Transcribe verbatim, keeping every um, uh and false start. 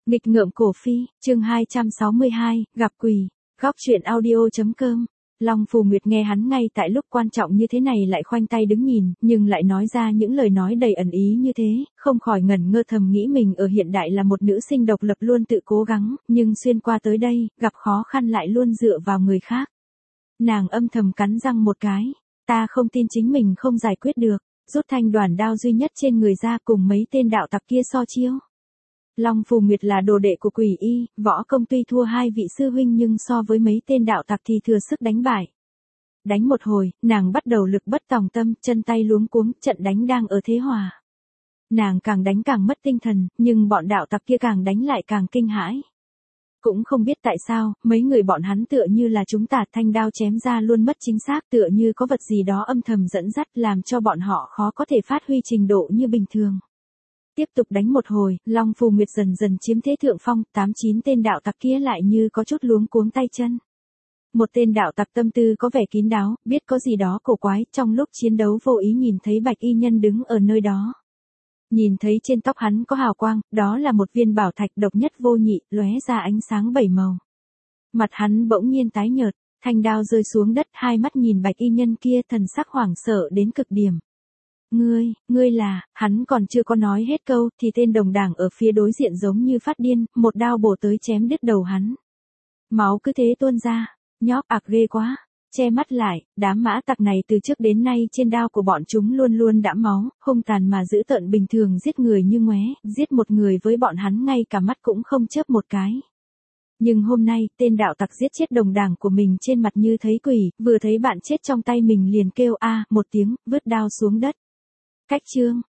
Nghịch ngợm cổ phi, chương hai trăm sáu mươi hai, gặp quỷ, góc truyện audio.com. Long Phù Nguyệt nghe hắn ngay tại lúc quan trọng như thế này lại khoanh tay đứng nhìn, nhưng lại nói ra những lời nói đầy ẩn ý như thế, không khỏi ngẩn ngơ thầm nghĩ mình ở hiện đại là một nữ sinh độc lập luôn tự cố gắng, nhưng xuyên qua tới đây, gặp khó khăn lại luôn dựa vào người khác. Nàng âm thầm cắn răng một cái, ta không tin chính mình không giải quyết được, rút thanh đoàn đao duy nhất trên người ra cùng mấy tên đạo tặc kia so chiêu. Long Phù Nguyệt là đồ đệ của Quỷ Y, võ công tuy thua hai vị sư huynh nhưng so với mấy tên đạo tặc thì thừa sức đánh bại. Đánh một hồi, nàng bắt đầu lực bất tòng tâm, chân tay luống cuống, trận đánh đang ở thế hòa. Nàng càng đánh càng mất tinh thần, nhưng bọn đạo tặc kia càng đánh lại càng kinh hãi. Cũng không biết tại sao, mấy người bọn hắn tựa như là chúng tả thanh đao chém ra luôn mất chính xác, tựa như có vật gì đó âm thầm dẫn dắt làm cho bọn họ khó có thể phát huy trình độ như bình thường. Tiếp tục đánh một hồi, Long Phù Nguyệt dần dần chiếm thế thượng phong, tám chín tên đạo tặc kia lại như có chút luống cuống tay chân. Một tên đạo tặc tâm tư có vẻ kín đáo, biết có gì đó cổ quái, trong lúc chiến đấu vô ý nhìn thấy Bạch Y Nhân đứng ở nơi đó. Nhìn thấy trên tóc hắn có hào quang, đó là một viên bảo thạch độc nhất vô nhị, lóe ra ánh sáng bảy màu. Mặt hắn bỗng nhiên tái nhợt, thanh đao rơi xuống đất, hai mắt nhìn Bạch Y Nhân kia, thần sắc hoảng sợ đến cực điểm. Ngươi, ngươi là, hắn còn chưa có nói hết câu, thì tên đồng đảng ở phía đối diện giống như phát điên, một đao bổ tới chém đứt đầu hắn. Máu cứ thế tuôn ra, nhóc ạc ghê quá, che mắt lại, đám mã tặc này từ trước đến nay trên đao của bọn chúng luôn luôn đẫm máu, hung tàn mà dữ tợn, bình thường giết người như ngoé, giết một người với bọn hắn ngay cả mắt cũng không chớp một cái. Nhưng hôm nay, tên đạo tặc giết chết đồng đảng của mình trên mặt như thấy quỷ, vừa thấy bạn chết trong tay mình liền kêu a một tiếng, vứt đao xuống đất. Cách chương,